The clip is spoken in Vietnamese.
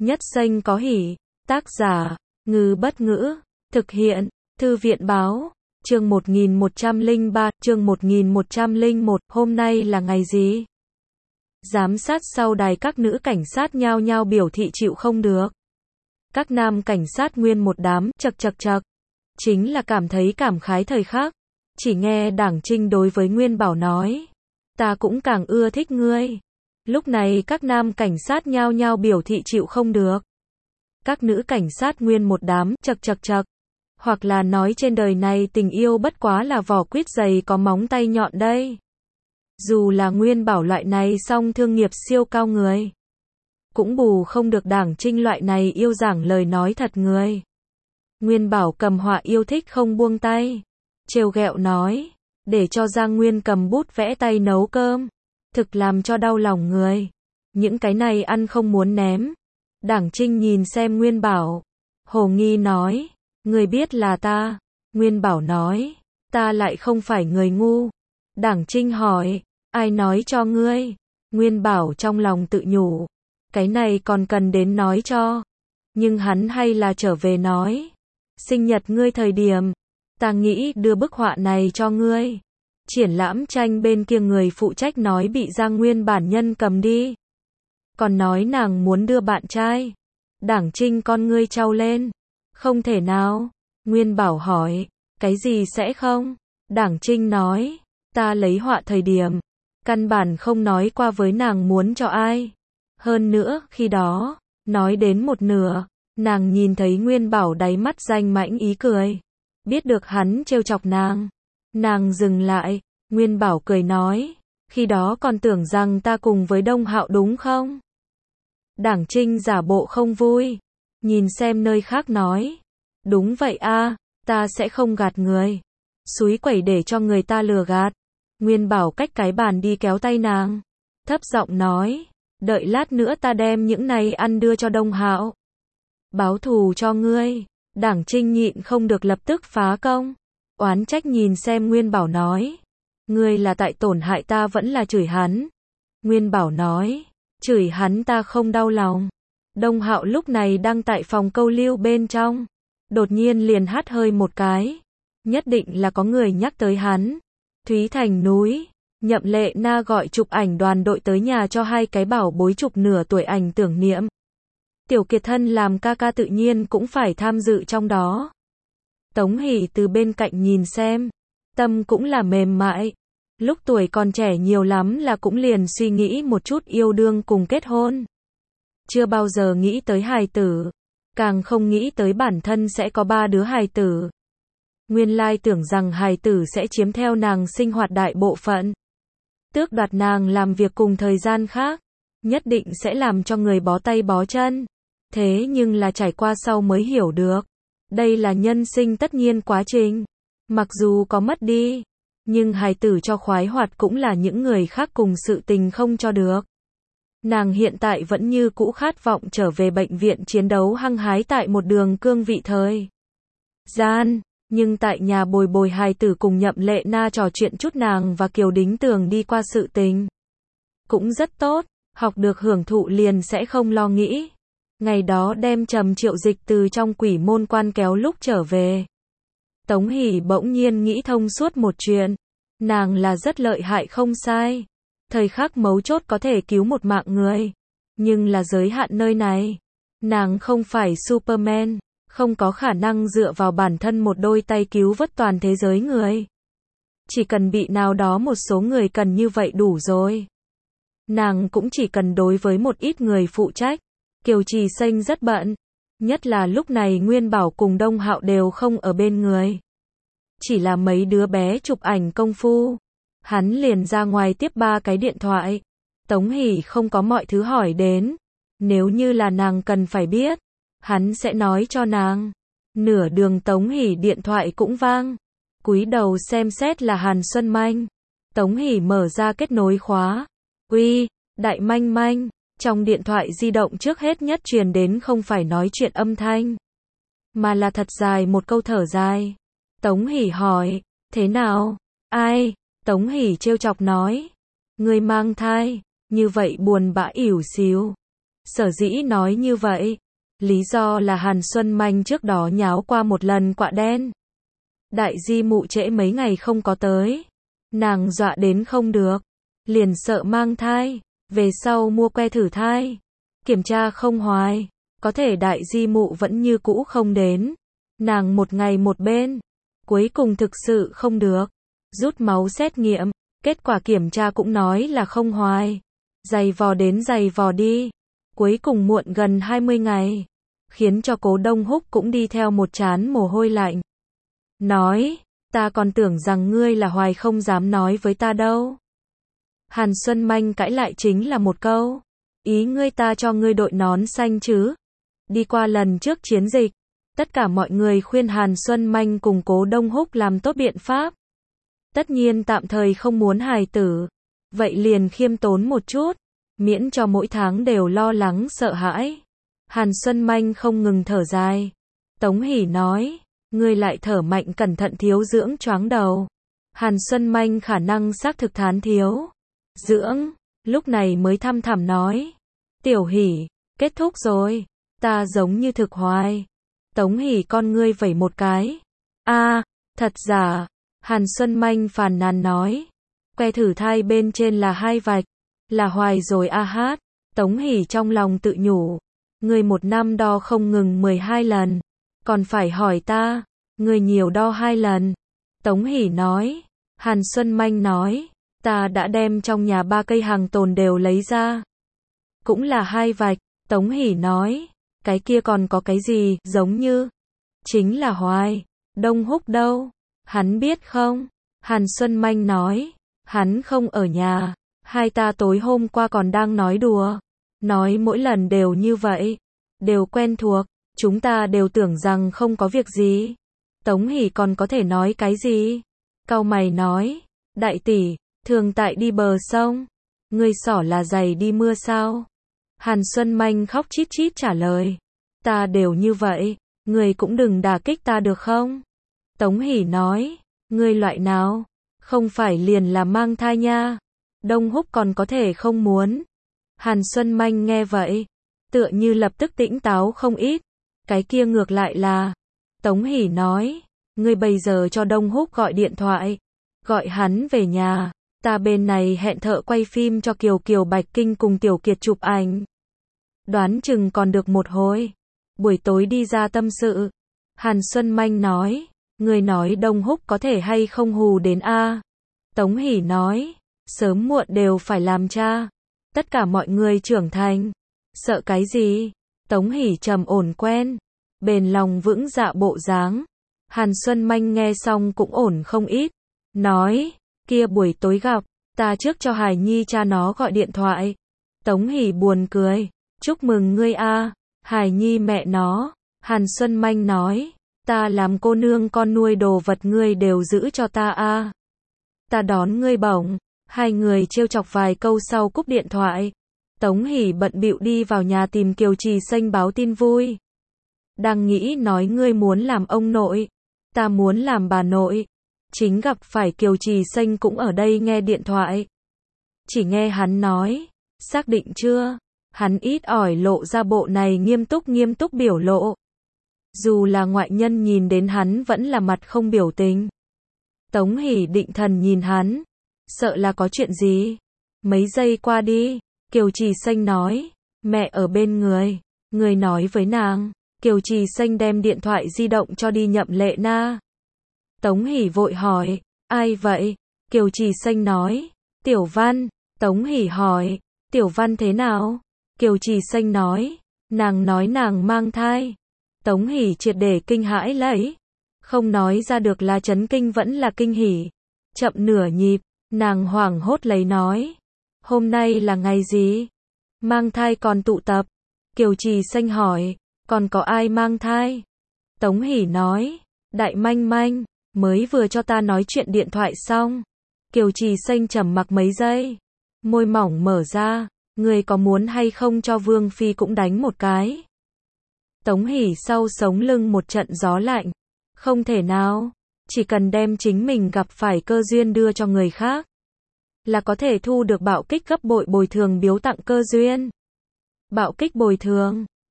Nhất xanh có hỉ. Tác giả, Ngư Bất Ngữ. Thực hiện, Thư viện Báo. Chương 1103, chương 1101, hôm nay là ngày gì? Giám sát sau đài các nữ cảnh sát nhao nhao biểu thị chịu không được. Các nam cảnh sát nguyên một đám, chậc chậc chậc. Chính là cảm thấy cảm khái thời khắc. Chỉ nghe Đảng Trinh đối với Nguyên Bảo nói. Ta cũng càng ưa thích ngươi. Lúc này các nam cảnh sát nhao nhao biểu thị chịu không được. Các nữ cảnh sát nguyên một đám, chậc chậc chậc. Hoặc là nói trên đời này tình yêu bất quá là vỏ quýt dày có móng tay nhọn đây. Dù là Nguyên Bảo loại này song thương nghiệp siêu cao người. Cũng bù không được Đảng Trinh loại này yêu giảng lời nói thật người. Nguyên Bảo cầm họa yêu thích không buông tay. Trêu ghẹo nói. Để cho Giang Nguyên cầm bút vẽ tay nấu cơm. Thực làm cho đau lòng người. Những cái này ăn không muốn ném. Đảng Trinh nhìn xem Nguyên Bảo. Hồ nghi nói. Người biết là ta. Nguyên Bảo nói. Ta lại không phải người ngu. Đảng Trinh hỏi. Ai nói cho ngươi? Nguyên Bảo trong lòng tự nhủ. Cái này còn cần đến nói cho. Nhưng hắn hay là trở về nói. Sinh nhật ngươi thời điểm. Ta nghĩ đưa bức họa này cho ngươi. Triển lãm tranh bên kia người phụ trách nói bị Giang Nguyên bản nhân cầm đi. Còn nói nàng muốn đưa bạn trai. Đảng Trinh con ngươi trao lên. Không thể nào. Nguyên Bảo hỏi. Cái gì sẽ không? Đảng Trinh nói. Ta lấy họa thời điểm. Căn bản không nói qua với nàng muốn cho ai. Hơn nữa, khi đó, nói đến một nửa, nàng nhìn thấy Nguyên Bảo đáy mắt danh mãnh ý cười. Biết được hắn trêu chọc nàng. Nàng dừng lại, Nguyên Bảo cười nói. Khi đó còn tưởng rằng ta cùng với Đông Hạo đúng không? Đảng Trinh giả bộ không vui. Nhìn xem nơi khác nói. Đúng vậy a, ta sẽ không gạt người. Xúi quẩy để cho người ta lừa gạt. Nguyên Bảo cách cái bàn đi kéo tay nàng. Thấp giọng nói. Đợi lát nữa ta đem những này ăn đưa cho Đông Hạo. Báo thù cho ngươi. Đảng Trinh nhịn không được lập tức phá công. Oán trách nhìn xem Nguyên Bảo nói. Ngươi là tại tổn hại ta vẫn là chửi hắn. Nguyên Bảo nói. Chửi hắn ta không đau lòng. Đông Hạo lúc này đang tại phòng câu lưu bên trong. Đột nhiên liền hắt hơi một cái. Nhất định là có người nhắc tới hắn. Thúy Thành núi. Nhậm Lệ Na gọi chụp ảnh đoàn đội tới nhà cho hai cái bảo bối chụp nửa tuổi ảnh tưởng niệm. Tiểu Kiệt thân làm ca ca tự nhiên cũng phải tham dự trong đó. Tống Hỷ từ bên cạnh nhìn xem. Tâm cũng là mềm mại. Lúc tuổi còn trẻ nhiều lắm là cũng liền suy nghĩ một chút yêu đương cùng kết hôn. Chưa bao giờ nghĩ tới hài tử. Càng không nghĩ tới bản thân sẽ có 3 đứa hài tử. Nguyên lai tưởng rằng hài tử sẽ chiếm theo nàng sinh hoạt đại bộ phận. Tước đoạt nàng làm việc cùng thời gian khác. Nhất định sẽ làm cho người bó tay bó chân. Thế nhưng là trải qua sau mới hiểu được. Đây là nhân sinh tất nhiên quá trình. Mặc dù có mất đi. Nhưng hài tử cho khoái hoạt cũng là những người khác cùng sự tình không cho được. Nàng hiện tại vẫn như cũ khát vọng trở về bệnh viện chiến đấu hăng hái tại một đường cương vị thời gian. Nhưng tại nhà bồi bồi hài tử cùng Nhậm Lệ Na trò chuyện chút nàng và Kiều Đính Tường đi qua sự tình. Cũng rất tốt, học được hưởng thụ liền sẽ không lo nghĩ. Ngày đó đem Trầm Triệu Dịch từ trong quỷ môn quan kéo lúc trở về. Tống Hỷ bỗng nhiên nghĩ thông suốt một chuyện. Nàng là rất lợi hại không sai. Thời khắc mấu chốt có thể cứu một mạng người. Nhưng là giới hạn nơi này. Nàng không phải Superman. Không có khả năng dựa vào bản thân một đôi tay cứu vớt toàn thế giới người. Chỉ cần bị nào đó một số người cần như vậy đủ rồi. Nàng cũng chỉ cần đối với một ít người phụ trách. Kiều Trì Xanh rất bận. Nhất là lúc này Nguyên Bảo cùng Đông Hạo đều không ở bên người. Chỉ là mấy đứa bé chụp ảnh công phu. Hắn liền ra ngoài tiếp 3 cái điện thoại. Tống Hỷ không có mọi thứ hỏi đến. Nếu như là nàng cần phải biết. Hắn sẽ nói cho nàng. Nửa đường Tống Hỷ điện thoại cũng vang. Cúi đầu xem xét là Hàn Xuân Manh. Tống Hỷ mở ra kết nối khóa. Uy, Đại Manh Manh. Trong điện thoại di động trước hết nhất truyền đến không phải nói chuyện âm thanh. Mà là thật dài một câu thở dài. Tống Hỷ hỏi. Thế nào? Ai? Tống Hỷ trêu chọc nói. Người mang thai. Như vậy buồn bã ỉu xìu. Sở dĩ nói như vậy, lý do là Hàn Xuân Manh trước đó nháo qua một lần quạ đen. Đại di mụ trễ mấy ngày không có tới. Nàng dọa đến không được. Liền sợ mang thai. Về sau mua que thử thai. Kiểm tra không hoài. Có thể đại di mụ vẫn như cũ không đến. Nàng một ngày một bên. Cuối cùng thực sự không được. Rút máu xét nghiệm. Kết quả kiểm tra cũng nói là không hoài. Giày vò đến giày vò đi. Cuối cùng muộn gần 20 ngày. Khiến cho Cố Đông Húc cũng đi theo một trán mồ hôi lạnh. Nói, ta còn tưởng rằng ngươi là hoài không dám nói với ta đâu. Hàn Xuân Manh cãi lại chính là một câu. Ý ngươi ta cho ngươi đội nón xanh chứ. Đi qua lần trước chiến dịch, tất cả mọi người khuyên Hàn Xuân Manh cùng Cố Đông Húc làm tốt biện pháp. Tất nhiên tạm thời không muốn hài tử. Vậy liền khiêm tốn một chút, miễn cho mỗi tháng đều lo lắng sợ hãi. Hàn Xuân Manh không ngừng thở dài. Tống Hỷ nói, ngươi lại thở mạnh cẩn thận thiếu dưỡng choáng đầu. Hàn Xuân Manh khả năng xác thực thán thiếu dưỡng, lúc này mới thăm thẳm nói. Tiểu Hỷ, kết thúc rồi, ta giống như thực hoài. Tống Hỷ con ngươi vẩy một cái. A, thật giả. Hàn Xuân Manh phàn nàn nói. Que thử thai bên trên là 2 vạch. Là hoài rồi a hát. Tống Hỷ trong lòng tự nhủ. Ngươi một năm đo không ngừng 12 lần. Còn phải hỏi ta. Ngươi nhiều đo 2 lần. Tống Hỷ nói. Hàn Xuân Manh nói. Ta đã đem trong nhà 3 cây hàng tồn đều lấy ra. Cũng là 2 vạch. Tống Hỷ nói. Cái kia còn có cái gì, giống như. Chính là hoài. Đông Húc đâu? Hắn biết không? Hàn Xuân Manh nói. Hắn không ở nhà. Hai ta tối hôm qua còn đang nói đùa. Nói mỗi lần đều như vậy. Đều quen thuộc. Chúng ta đều tưởng rằng không có việc gì. Tống Hỷ còn có thể nói cái gì? Cau mày nói. Đại tỷ, thường tại đi bờ sông. Ngươi xỏ là giày đi mưa sao? Hàn Xuân Manh khóc chít chít trả lời. Ta đều như vậy. Ngươi cũng đừng đả kích ta được không? Tống Hỷ nói. Ngươi loại nào? Không phải liền là mang thai nha. Đông Húc còn có thể không muốn. Hàn Xuân Manh nghe vậy. Tựa như lập tức tĩnh táo không ít. Cái kia ngược lại là. Tống Hỷ nói. Ngươi bây giờ cho Đông Húc gọi điện thoại. Gọi hắn về nhà. Ta bên này hẹn thợ quay phim cho Kiều Kiều Bạch Kinh cùng Tiểu Kiệt chụp ảnh. Đoán chừng còn được một hồi. Buổi tối đi ra tâm sự. Hàn Xuân Manh nói. Người nói Đông Húc có thể hay không hù đến a? Tống Hỷ nói. Sớm muộn đều phải làm cha. Tất cả mọi người trưởng thành. Sợ cái gì? Tống Hỷ trầm ổn quen. Bền lòng vững dạ bộ dáng. Hàn Xuân Manh nghe xong cũng ổn không ít. Nói. Kia buổi tối gặp. Ta trước cho Hải Nhi cha nó gọi điện thoại. Tống Hỷ buồn cười. Chúc mừng ngươi a. Hải Nhi mẹ nó. Hàn Xuân Manh nói. Ta làm cô nương con nuôi đồ vật ngươi đều giữ cho ta a. Ta đón ngươi bổng. Hai người trêu chọc vài câu sau cúp điện thoại. Tống Hỷ bận bịu đi vào nhà tìm Kiều Trì Xanh báo tin vui. Đang nghĩ nói ngươi muốn làm ông nội. Ta muốn làm bà nội. Chính gặp phải Kiều Trì Xanh cũng ở đây nghe điện thoại. Chỉ nghe hắn nói. Xác định chưa? Hắn ít ỏi lộ ra bộ này nghiêm túc biểu lộ. Dù là ngoại nhân nhìn đến hắn vẫn là mặt không biểu tình. Tống Hỷ định thần nhìn hắn. Sợ là có chuyện gì. Mấy giây qua đi. Kiều Trì Xanh nói. Mẹ ở bên người. Người nói với nàng. Kiều Trì Xanh đem điện thoại di động cho đi Nhậm Lệ Na. Tống Hỷ vội hỏi. Ai vậy? Kiều Trì Xanh nói. Tiểu Văn. Tống Hỷ hỏi. Tiểu Văn thế nào? Kiều Trì Xanh nói. Nàng nói nàng mang thai. Tống Hỷ triệt để kinh hãi lấy. Không nói ra được là chấn kinh vẫn là kinh hỉ. Chậm nửa nhịp. Nàng hoảng hốt lấy nói. Hôm nay là ngày gì? Mang thai còn tụ tập. Kiều Trì Xanh hỏi. Còn có ai mang thai? Tống Hỷ nói. Đại Manh Manh. Mới vừa cho ta nói chuyện điện thoại xong. Kiều Trì Xanh trầm mặc mấy giây. Môi mỏng mở ra. Người có muốn hay không cho Vương Phi cũng đánh một cái? Tống Hỷ sau sống lưng một trận gió lạnh. Không thể nào. Chỉ cần đem chính mình gặp phải cơ duyên đưa cho người khác. Là có thể thu được bạo kích gấp bội bồi thường biếu tặng cơ duyên. Bạo kích bồi thường.